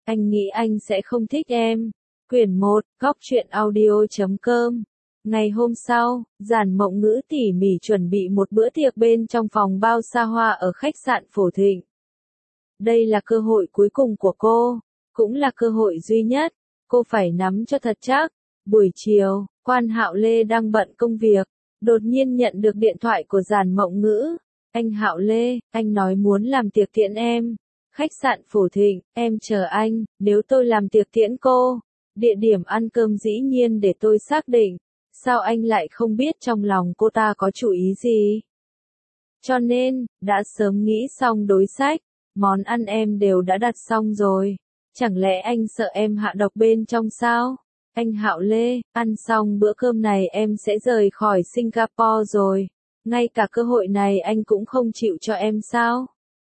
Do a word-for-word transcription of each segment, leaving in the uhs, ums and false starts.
anh nghĩ anh sẽ không thích em. Quyển một, góc truyện audio chấm com. Ngày hôm sau, Giản Mộng Ngữ tỉ mỉ chuẩn bị một bữa tiệc bên trong phòng bao xa hoa ở khách sạn Phổ Thịnh. Đây là cơ hội cuối cùng của cô, cũng là cơ hội duy nhất, cô phải nắm cho thật chắc. Buổi chiều, Quan Hạo Lê đang bận công việc, đột nhiên nhận được điện thoại của Giản Mộng Ngữ. Anh Hạo Lê, anh nói muốn làm tiệc tiễn em. Khách sạn Phổ Thịnh, em chờ anh, nếu tôi làm tiệc tiễn cô. Địa điểm ăn cơm dĩ nhiên để tôi xác định. Sao anh lại không biết trong lòng cô ta có chủ ý gì? Cho nên, đã sớm nghĩ xong đối sách, món ăn em đều đã đặt xong rồi. Chẳng lẽ anh sợ em hạ độc bên trong sao? Anh Hạo Lê, ăn xong bữa cơm này em sẽ rời khỏi Singapore rồi. Ngay cả cơ hội này anh cũng không chịu cho em sao?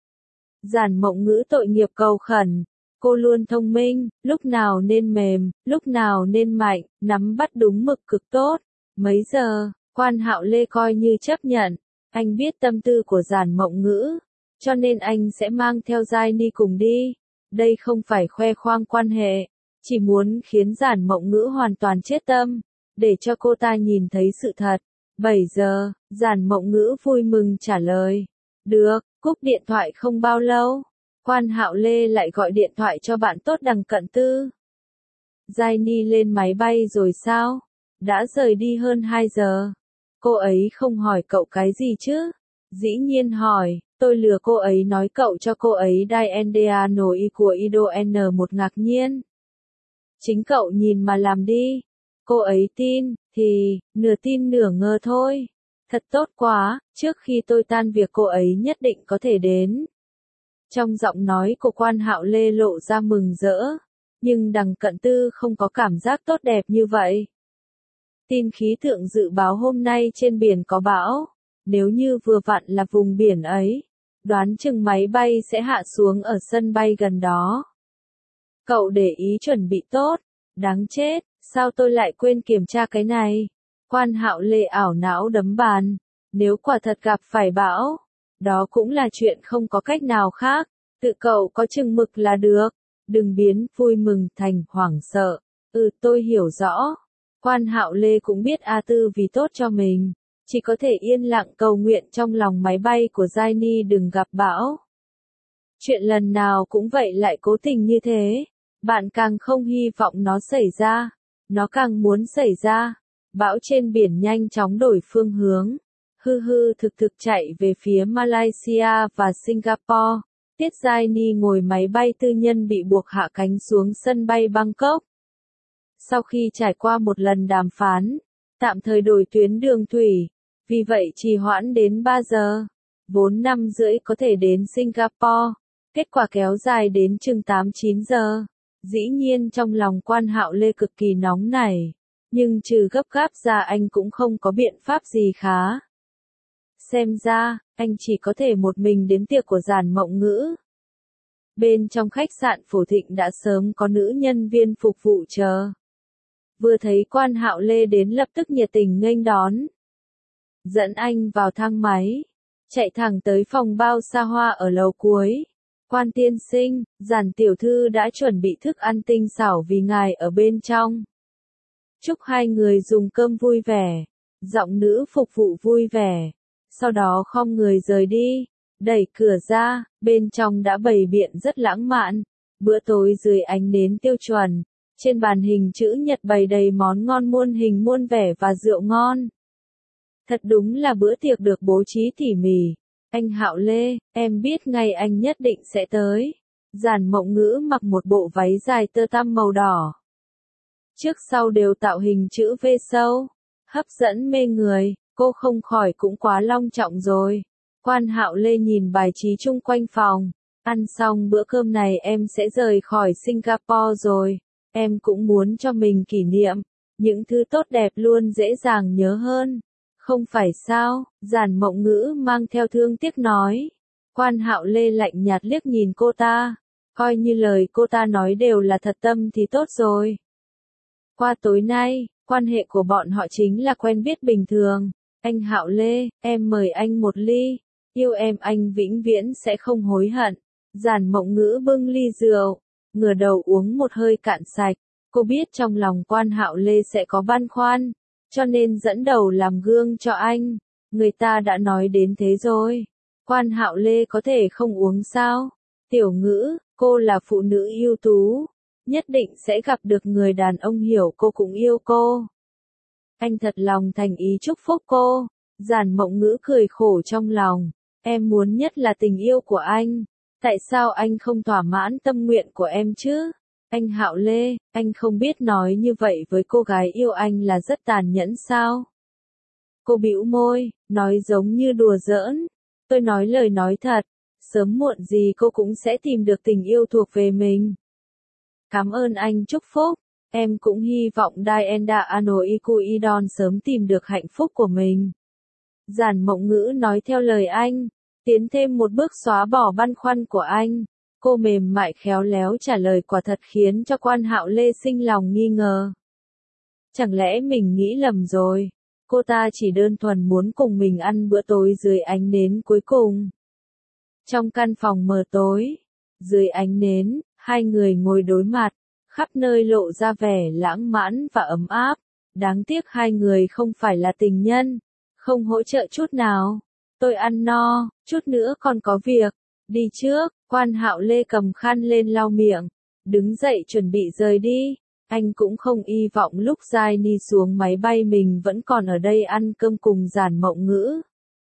Giản Mộng Ngữ tội nghiệp cầu khẩn. Cô luôn thông minh, lúc nào nên mềm, lúc nào nên mạnh, nắm bắt đúng mực cực tốt. Mấy giờ, Quan Hạo Lê coi như chấp nhận. Anh biết tâm tư của Giản Mộng Ngữ, cho nên anh sẽ mang theo Giai Ni cùng đi. Đây không phải khoe khoang quan hệ, chỉ muốn khiến Giản Mộng Ngữ hoàn toàn chết tâm, để cho cô ta nhìn thấy sự thật. bảy giờ, Giản Mộng Ngữ vui mừng trả lời. Được, cúp điện thoại không bao lâu, Quan Hạo Lê lại gọi điện thoại cho bạn tốt Đằng Cận Tư. Giai Ni lên máy bay rồi sao? Đã rời đi hơn hai giờ. Cô ấy không hỏi cậu cái gì chứ? Dĩ nhiên hỏi, tôi lừa cô ấy nói cậu cho cô ấy Diandeano y của Ido N một ngạc nhiên. Chính cậu nhìn mà làm đi. Cô ấy tin, thì, nửa tin nửa ngờ thôi. Thật tốt quá, trước khi tôi tan việc cô ấy nhất định có thể đến. Trong giọng nói của Quan Hạo Lê lộ ra mừng rỡ, nhưng Đằng Cận Tư không có cảm giác tốt đẹp như vậy. Tin khí tượng dự báo hôm nay trên biển có bão, nếu như vừa vặn là vùng biển ấy, đoán chừng máy bay sẽ hạ xuống ở sân bay gần đó. Cậu để ý chuẩn bị tốt, đáng chết, sao tôi lại quên kiểm tra cái này? Quan Hạo Lê ảo não đấm bàn, nếu quả thật gặp phải bão, đó cũng là chuyện không có cách nào khác, tự cậu có chừng mực là được, đừng biến vui mừng thành hoảng sợ. Ừ, tôi hiểu rõ. Quan Hạo Lê cũng biết A Tư vì tốt cho mình, chỉ có thể yên lặng cầu nguyện trong lòng máy bay của Giai Ni đừng gặp bão. Chuyện lần nào cũng vậy lại cố tình như thế, bạn càng không hy vọng nó xảy ra, nó càng muốn xảy ra. Bão trên biển nhanh chóng đổi phương hướng, hư hư thực thực chạy về phía Malaysia và Singapore. Tiết Giai Ni ngồi máy bay tư nhân bị buộc hạ cánh xuống sân bay Bangkok. Sau khi trải qua một lần đàm phán, tạm thời đổi tuyến đường thủy, vì vậy trì hoãn đến ba giờ, vốn năm rưỡi có thể đến Singapore, kết quả kéo dài đến chừng tám chín giờ. Dĩ nhiên trong lòng Quan Hạo Lê cực kỳ nóng nảy, nhưng trừ gấp gáp ra anh cũng không có biện pháp gì khá. Xem ra, anh chỉ có thể một mình đến tiệc của Giản Mộng Ngữ. Bên trong khách sạn Phổ Thịnh đã sớm có nữ nhân viên phục vụ chờ. Vừa thấy Quan Hạo Lê đến lập tức nhiệt tình nghênh đón. Dẫn anh vào thang máy, chạy thẳng tới phòng bao xa hoa ở lầu cuối. Quan tiên sinh, Giản tiểu thư đã chuẩn bị thức ăn tinh xảo vì ngài ở bên trong. Chúc hai người dùng cơm vui vẻ. Giọng nữ phục vụ vui vẻ. Sau đó khom người rời đi. Đẩy cửa ra, bên trong đã bày biện rất lãng mạn. Bữa tối dưới ánh nến tiêu chuẩn. Trên bàn hình chữ nhật bày đầy món ngon muôn hình muôn vẻ và rượu ngon. Thật đúng là bữa tiệc được bố trí tỉ mỉ. Anh Hạo Lê, em biết ngày anh nhất định sẽ tới. Giản Mộng Ngữ mặc một bộ váy dài tơ tằm màu đỏ. Trước sau đều tạo hình chữ V sâu, hấp dẫn mê người, cô không khỏi cũng quá long trọng rồi. Quan Hạo Lê nhìn bài trí chung quanh phòng. Ăn xong bữa cơm này em sẽ rời khỏi Singapore rồi. Em cũng muốn cho mình kỷ niệm. Những thứ tốt đẹp luôn dễ dàng nhớ hơn. Không phải sao? Giản Mộng Ngữ mang theo thương tiếc nói. Quan Hạo Lê lạnh nhạt liếc nhìn cô ta. Coi như lời cô ta nói đều là thật tâm thì tốt rồi. Qua tối nay, quan hệ của bọn họ chính là quen biết bình thường. Anh Hạo Lê, em mời anh một ly. Yêu em anh vĩnh viễn sẽ không hối hận. Giản Mộng Ngữ bưng ly rượu. ngửa đầu uống một hơi cạn sạch. Cô biết trong lòng Quan Hạo Lê sẽ có băn khoăn, cho nên dẫn đầu làm gương cho anh. Người ta đã nói đến thế rồi. Quan Hạo Lê có thể không uống sao? Tiểu Ngữ, cô là phụ nữ ưu tú, nhất định sẽ gặp được người đàn ông hiểu cô cũng yêu cô. Anh thật lòng thành ý chúc phúc cô. Giản Mộng Ngữ cười khổ trong lòng. Em muốn nhất là tình yêu của anh. Tại sao anh không thỏa mãn tâm nguyện của em chứ? Anh Hạo Lê, anh không biết nói như vậy với cô gái yêu anh là rất tàn nhẫn sao? Cô bĩu môi, nói giống như đùa giỡn. Tôi nói lời nói thật, sớm muộn gì cô cũng sẽ tìm được tình yêu thuộc về mình. Cảm ơn anh chúc phúc, em cũng hy vọng Dienda Anoikuidon sớm tìm được hạnh phúc của mình. Giản Mộng Ngữ nói theo lời anh, tiến thêm một bước xóa bỏ băn khoăn của anh. Cô mềm mại khéo léo trả lời quả thật khiến cho Quan Hạo Lê sinh lòng nghi ngờ. Chẳng lẽ mình nghĩ lầm rồi? Cô ta chỉ đơn thuần muốn cùng mình ăn bữa tối dưới ánh nến cuối cùng. Trong căn phòng mờ tối, dưới ánh nến, hai người ngồi đối mặt, khắp nơi lộ ra vẻ lãng mạn và ấm áp. Đáng tiếc hai người không phải là tình nhân, không hỗ trợ chút nào. Tôi ăn no, chút nữa còn có việc. Đi trước. Quan Hạo Lê cầm khăn lên lau miệng, đứng dậy chuẩn bị rời đi. Anh cũng không hy vọng lúc Giai Ni xuống máy bay mình vẫn còn ở đây ăn cơm cùng Giản Mộng Ngữ.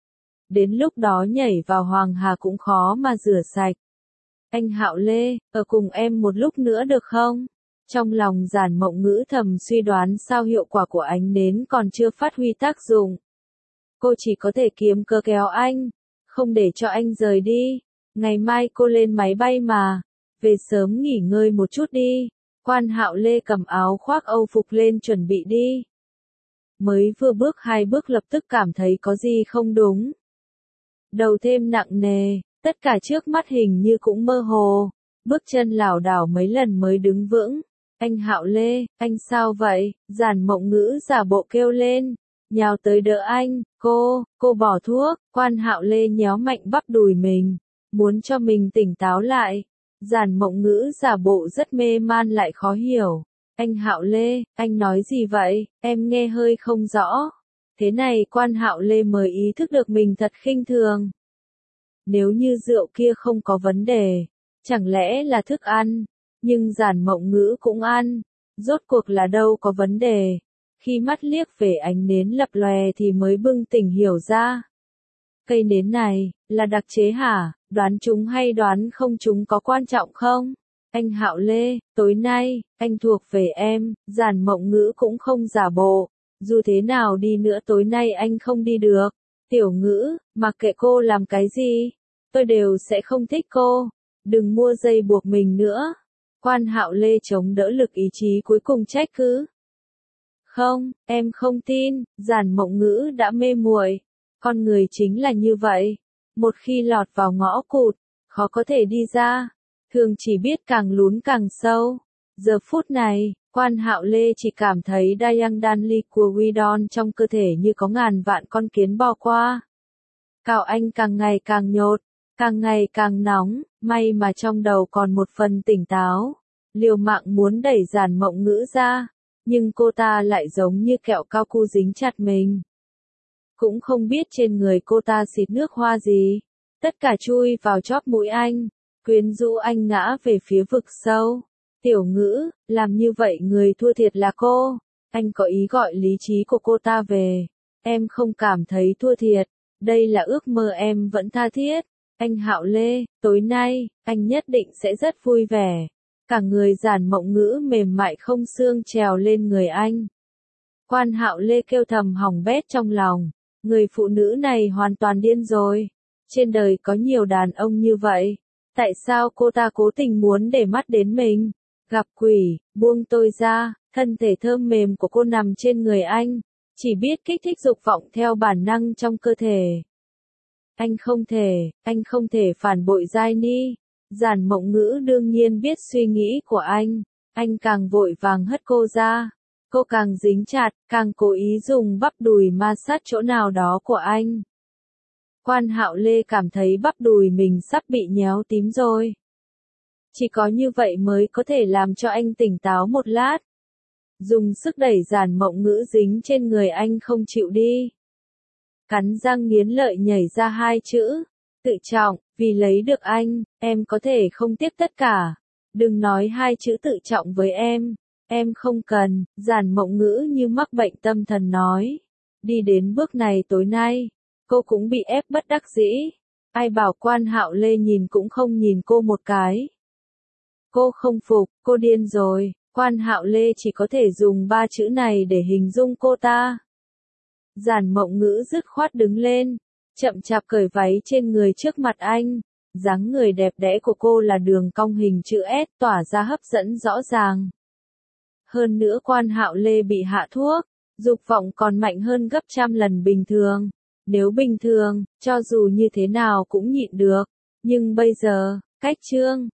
Đến lúc đó nhảy vào Hoàng Hà cũng khó mà rửa sạch. Anh Hạo Lê, ở cùng em một lúc nữa được không? Trong lòng Giản Mộng Ngữ thầm suy đoán sao hiệu quả của ánh nến còn chưa phát huy tác dụng. Cô chỉ có thể kiếm cớ kéo anh, không để cho anh rời đi. Ngày mai cô lên máy bay mà, về sớm nghỉ ngơi một chút đi. Quan Hạo Lê cầm áo khoác Âu phục lên chuẩn bị đi. Mới vừa bước hai bước lập tức cảm thấy có gì không đúng. Đầu thêm nặng nề, tất cả trước mắt hình như cũng mơ hồ, bước chân lảo đảo mấy lần mới đứng vững. Anh Hạo Lê, anh sao vậy? Giản Mộng Ngữ giả bộ kêu lên, nhào tới đỡ anh. Cô, cô bỏ thuốc. Quan Hạo Lê nhéo mạnh bắp đùi mình, muốn cho mình tỉnh táo lại. Giản Mộng Ngữ giả bộ rất mê man lại khó hiểu. Anh Hạo Lê, anh nói gì vậy? Em nghe hơi không rõ. Thế này Quan Hạo Lê mới ý thức được mình thật khinh thường. Nếu như rượu kia không có vấn đề, chẳng lẽ là thức ăn? Nhưng Giản Mộng Ngữ cũng ăn. Rốt cuộc là đâu có vấn đề? Khi mắt liếc về ánh nến lập lòe thì mới bừng tỉnh hiểu ra. Cây nến này, là đặc chế hả? Đoán chúng hay đoán không chúng có quan trọng không? Anh Hạo Lê, tối nay, anh thuộc về em. Giản Mộng Ngữ cũng không giả bộ. Dù thế nào đi nữa tối nay anh không đi được. Tiểu Ngữ, mặc kệ cô làm cái gì, tôi đều sẽ không thích cô. Đừng mua dây buộc mình nữa. Quan Hạo Lê chống đỡ lực ý chí cuối cùng trách cứ. Không, em không tin. Giản Mộng Ngữ đã mê muội. Con người chính là như vậy. Một khi lọt vào ngõ cụt, khó có thể đi ra. Thường chỉ biết càng lún càng sâu. Giờ phút này, Quan Hạo Lê chỉ cảm thấy Dayang Danli của Widon trong cơ thể như có ngàn vạn con kiến bò qua. Cào anh càng ngày càng nhột, càng ngày càng nóng, may mà trong đầu còn một phần tỉnh táo. Liều mạng muốn đẩy Giản Mộng Ngữ ra, nhưng cô ta lại giống như kẹo cao cu dính chặt mình. Cũng không biết trên người cô ta xịt nước hoa gì, tất cả chui vào chóp mũi anh, quyến rũ anh ngã về phía vực sâu. Tiểu Ngữ, làm như vậy người thua thiệt là cô. Anh có ý gọi lý trí của cô ta về. Em không cảm thấy thua thiệt, đây là ước mơ em vẫn tha thiết. Anh Hạo Lê, tối nay, anh nhất định sẽ rất vui vẻ. Cả người Giản Mộng Ngữ mềm mại không xương trèo lên người anh. Quan Hạo Lê kêu thầm hỏng bét trong lòng. Người phụ nữ này hoàn toàn điên rồi. Trên đời có nhiều đàn ông như vậy. Tại sao cô ta cố tình muốn để mắt đến mình? Gặp quỷ, buông tôi ra. Thân thể thơm mềm của cô nằm trên người anh. Chỉ biết kích thích dục vọng theo bản năng trong cơ thể. Anh không thể, anh không thể phản bội Giai Ni. Giản Mộng Ngữ đương nhiên biết suy nghĩ của anh. Anh càng vội vàng hất cô ra. Cô càng dính chặt, càng cố ý dùng bắp đùi ma sát chỗ nào đó của anh. Quan Hạo Lê cảm thấy bắp đùi mình sắp bị nhéo tím rồi. Chỉ có như vậy mới có thể làm cho anh tỉnh táo một lát. Dùng sức đẩy Giản Mộng Ngữ dính trên người anh không chịu đi. Cắn răng nghiến lợi nhảy ra hai chữ. Tự trọng, vì lấy được anh, em có thể không tiếp tất cả. Đừng nói hai chữ tự trọng với em. Em không cần, Giản Mộng Ngữ như mắc bệnh tâm thần nói. Đi đến bước này tối nay, cô cũng bị ép bất đắc dĩ. Ai bảo Quan Hạo Lê nhìn cũng không nhìn cô một cái. Cô không phục, cô điên rồi. Quan Hạo Lê chỉ có thể dùng ba chữ này để hình dung cô ta. Giản Mộng Ngữ dứt khoát đứng lên, chậm chạp cởi váy trên người trước mặt anh. Dáng người đẹp đẽ của cô là đường cong hình chữ S tỏa ra hấp dẫn rõ ràng. Hơn nữa Quan Hạo Lê bị hạ thuốc, dục vọng còn mạnh hơn gấp trăm lần bình thường. Nếu bình thường, cho dù như thế nào cũng nhịn được. Nhưng bây giờ, cách Trương